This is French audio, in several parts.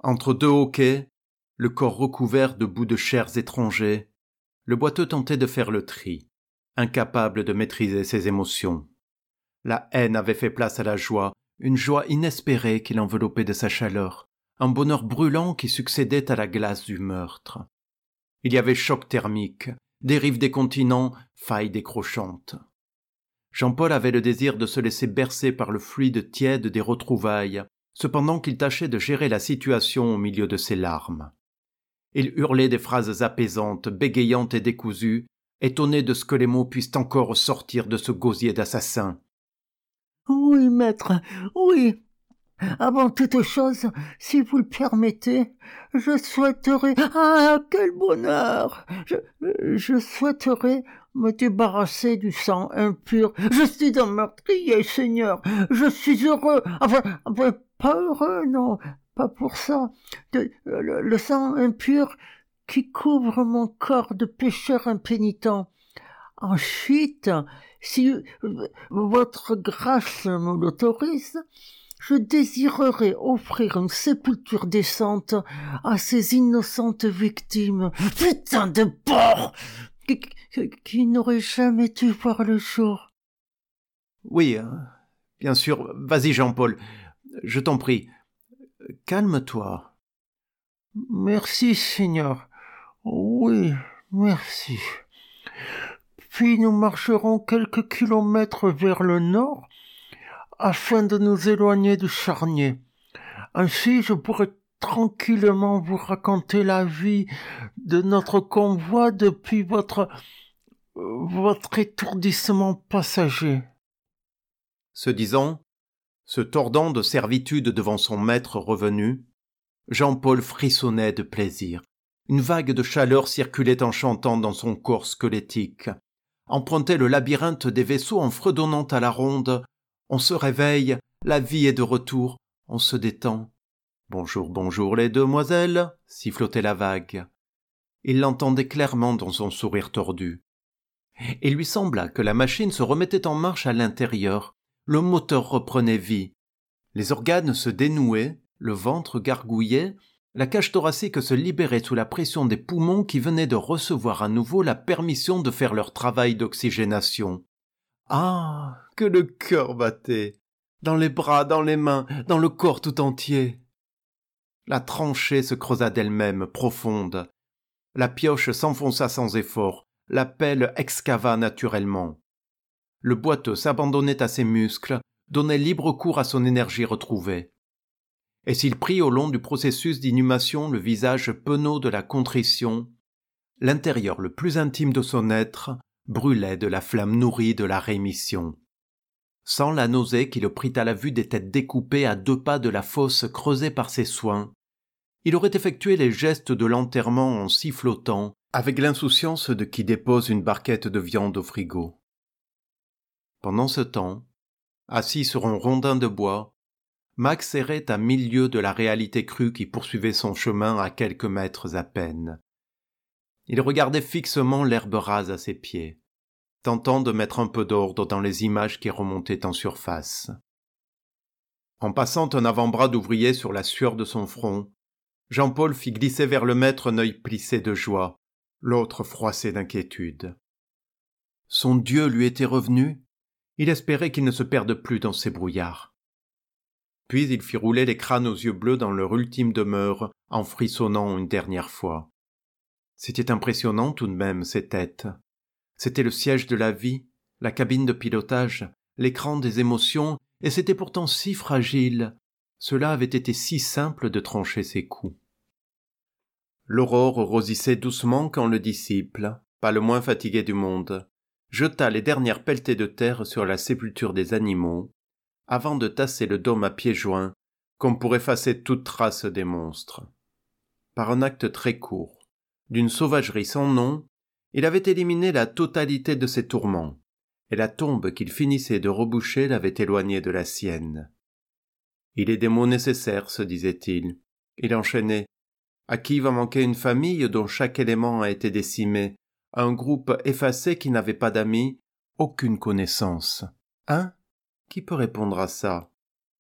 Entre deux hoquets, le corps recouvert de bouts de chairs étrangers, le boiteux tentait de faire le tri, incapable de maîtriser ses émotions. La haine avait fait place à la joie, une joie inespérée qui l'enveloppait de sa chaleur, un bonheur brûlant qui succédait à la glace du meurtre. Il y avait choc thermique, dérive des continents, failles décrochantes. Jean-Paul avait le désir de se laisser bercer par le fluide tiède des retrouvailles, cependant qu'il tâchait de gérer la situation au milieu de ses larmes. Il hurlait des phrases apaisantes, bégayantes et décousues, étonné de ce que les mots puissent encore sortir de ce gosier d'assassin. « Oui, maître, oui. Avant toute chose, si vous le permettez, je souhaiterais... Ah, quel bonheur! Je souhaiterais me débarrasser du sang impur. Je suis un meurtrier, Seigneur. Je suis heureux. Enfin, pas heureux, non, pas pour ça. Le sang impur qui couvre mon corps de pécheur impénitent. Ensuite, si votre grâce me l'autorise, je désirerais offrir une sépulture décente à ces innocentes victimes, putain de porcs, qui n'auraient jamais dû voir le jour. Oui, bien sûr, vas-y Jean-Paul, je t'en prie, calme-toi. Merci, Seigneur. Oui, merci. Puis nous marcherons quelques kilomètres vers le nord, afin de nous éloigner du charnier. Ainsi, je pourrai tranquillement vous raconter la vie de notre convoi depuis votre étourdissement passager. » Ce disant, se tordant de servitude devant son maître revenu, Jean-Paul frissonnait de plaisir. Une vague de chaleur circulait en chantant dans son corps squelettique. Empruntait le labyrinthe des vaisseaux en fredonnant à la ronde. On se réveille, la vie est de retour, on se détend. Bonjour, bonjour les demoiselles, sifflotait la vague. Il l'entendait clairement dans son sourire tordu. Il lui sembla que la machine se remettait en marche à l'intérieur. Le moteur reprenait vie. Les organes se dénouaient, le ventre gargouillait, la cage thoracique se libérait sous la pression des poumons qui venaient de recevoir à nouveau la permission de faire leur travail d'oxygénation. Ah, que le cœur battait, dans les bras, dans les mains, dans le corps tout entier. La tranchée se creusa d'elle-même, profonde. La pioche s'enfonça sans effort, la pelle excava naturellement. Le boiteux s'abandonnait à ses muscles, donnait libre cours à son énergie retrouvée. Et s'il prit au long du processus d'inhumation le visage penaud de la contrition, l'intérieur le plus intime de son être brûlait de la flamme nourrie de la rémission. Sans la nausée qui le prit à la vue des têtes découpées à 2 pas de la fosse creusée par ses soins, il aurait effectué les gestes de l'enterrement en sifflotant, avec l'insouciance de qui dépose une barquette de viande au frigo. Pendant ce temps, assis sur un rondin de bois, Max errait à 1000 lieues de la réalité crue qui poursuivait son chemin à quelques mètres à peine. Il regardait fixement l'herbe rase à ses pieds, tentant de mettre un peu d'ordre dans les images qui remontaient en surface. En passant un avant-bras d'ouvrier sur la sueur de son front, Jean-Paul fit glisser vers le maître un œil plissé de joie, l'autre froissé d'inquiétude. Son Dieu lui était revenu, il espérait qu'il ne se perde plus dans ces brouillards. Puis il fit rouler les crânes aux yeux bleus dans leur ultime demeure, en frissonnant une dernière fois. C'était impressionnant tout de même, ces têtes. C'était le siège de la vie, la cabine de pilotage, l'écran des émotions, et c'était pourtant si fragile. Cela avait été si simple de trancher ses coups. L'aurore rosissait doucement quand le disciple, pas le moins fatigué du monde, jeta les dernières pelletées de terre sur la sépulture des animaux, avant de tasser le dôme à pieds joints, comme pour effacer toute trace des monstres. Par un acte très court, d'une sauvagerie sans nom, il avait éliminé la totalité de ses tourments, et la tombe qu'il finissait de reboucher l'avait éloigné de la sienne. Il est des mots nécessaires, se disait-il. Il enchaînait. À qui va manquer une famille dont chaque élément a été décimé, un groupe effacé qui n'avait pas d'amis, aucune connaissance. Hein ? Qui peut répondre à ça ?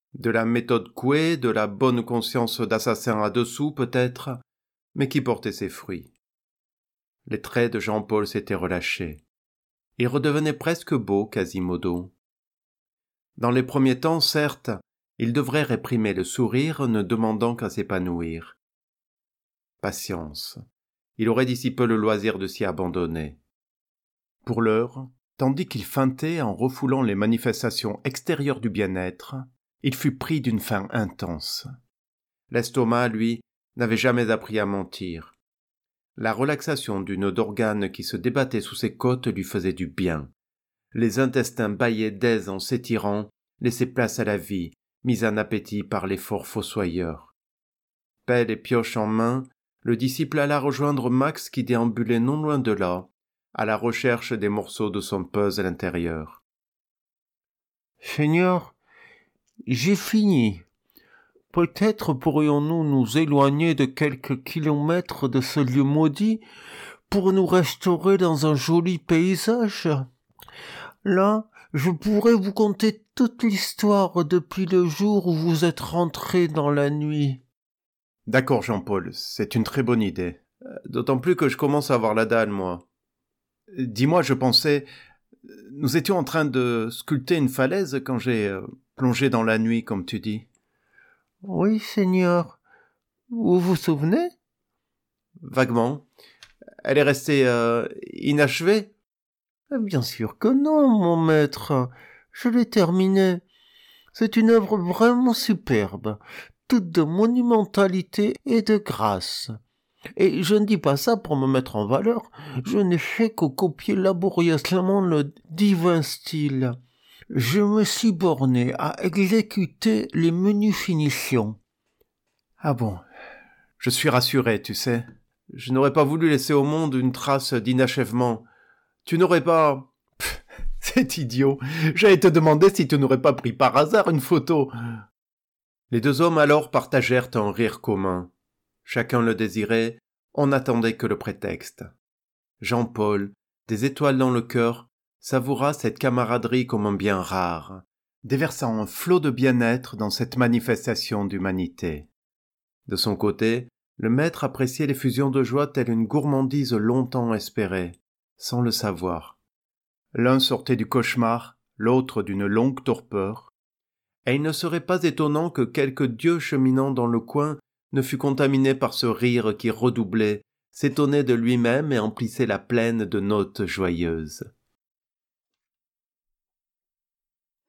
De la méthode Coué, de la bonne conscience d'assassin à dessous peut-être, mais qui portait ses fruits. Les traits de Jean-Paul s'étaient relâchés. Il redevenait presque beau, Quasimodo. Dans les premiers temps, certes, il devrait réprimer le sourire, ne demandant qu'à s'épanouir. Patience. Il aurait d'ici peu le loisir de s'y abandonner. Pour l'heure, tandis qu'il feintait en refoulant les manifestations extérieures du bien-être, il fut pris d'une faim intense. L'estomac, lui, n'avait jamais appris à mentir. La relaxation du nœud d'organe qui se débattait sous ses côtes lui faisait du bien. Les intestins bâillaient d'aise en s'étirant, laissaient place à la vie, mise en appétit par l'effort fossoyeur. Pelle et pioche en main, le disciple alla rejoindre Max qui déambulait non loin de là, à la recherche des morceaux de son puzzle intérieur. « Seigneur, j'ai fini. Peut-être pourrions-nous nous éloigner de quelques kilomètres de ce lieu maudit pour nous restaurer dans un joli paysage. Là, je pourrais vous conter toute l'histoire depuis le jour où vous êtes rentré dans la nuit. » D'accord, Jean-Paul, c'est une très bonne idée. D'autant plus que je commence à avoir la dalle, moi. Dis-moi, je pensais... Nous étions en train de sculpter une falaise quand j'ai plongé dans la nuit, comme tu dis. Oui, Seigneur. Vous vous souvenez? Vaguement. Elle est restée inachevée? Bien sûr que non, mon maître. Je l'ai terminée. C'est une œuvre vraiment superbe, toute de monumentalité et de grâce. Et je ne dis pas ça pour me mettre en valeur, je n'ai fait que copier laborieusement le divin style. Je me suis borné à exécuter les menus finitions. Ah bon, je suis rassuré, tu sais. Je n'aurais pas voulu laisser au monde une trace d'inachèvement. Tu n'aurais pas... Pff, c'est idiot. J'allais te demander si tu n'aurais pas pris par hasard une photo. Les deux hommes alors partagèrent un rire commun. Chacun le désirait, on n'attendait que le prétexte. Jean-Paul, des étoiles dans le cœur, savoura cette camaraderie comme un bien rare, déversant un flot de bien-être dans cette manifestation d'humanité. De son côté, le maître appréciait l'effusion de joie telle une gourmandise longtemps espérée, sans le savoir. L'un sortait du cauchemar, l'autre d'une longue torpeur, et il ne serait pas étonnant que quelque dieu cheminant dans le coin ne fût contaminé par ce rire qui redoublait, s'étonnait de lui-même et emplissait la plaine de notes joyeuses.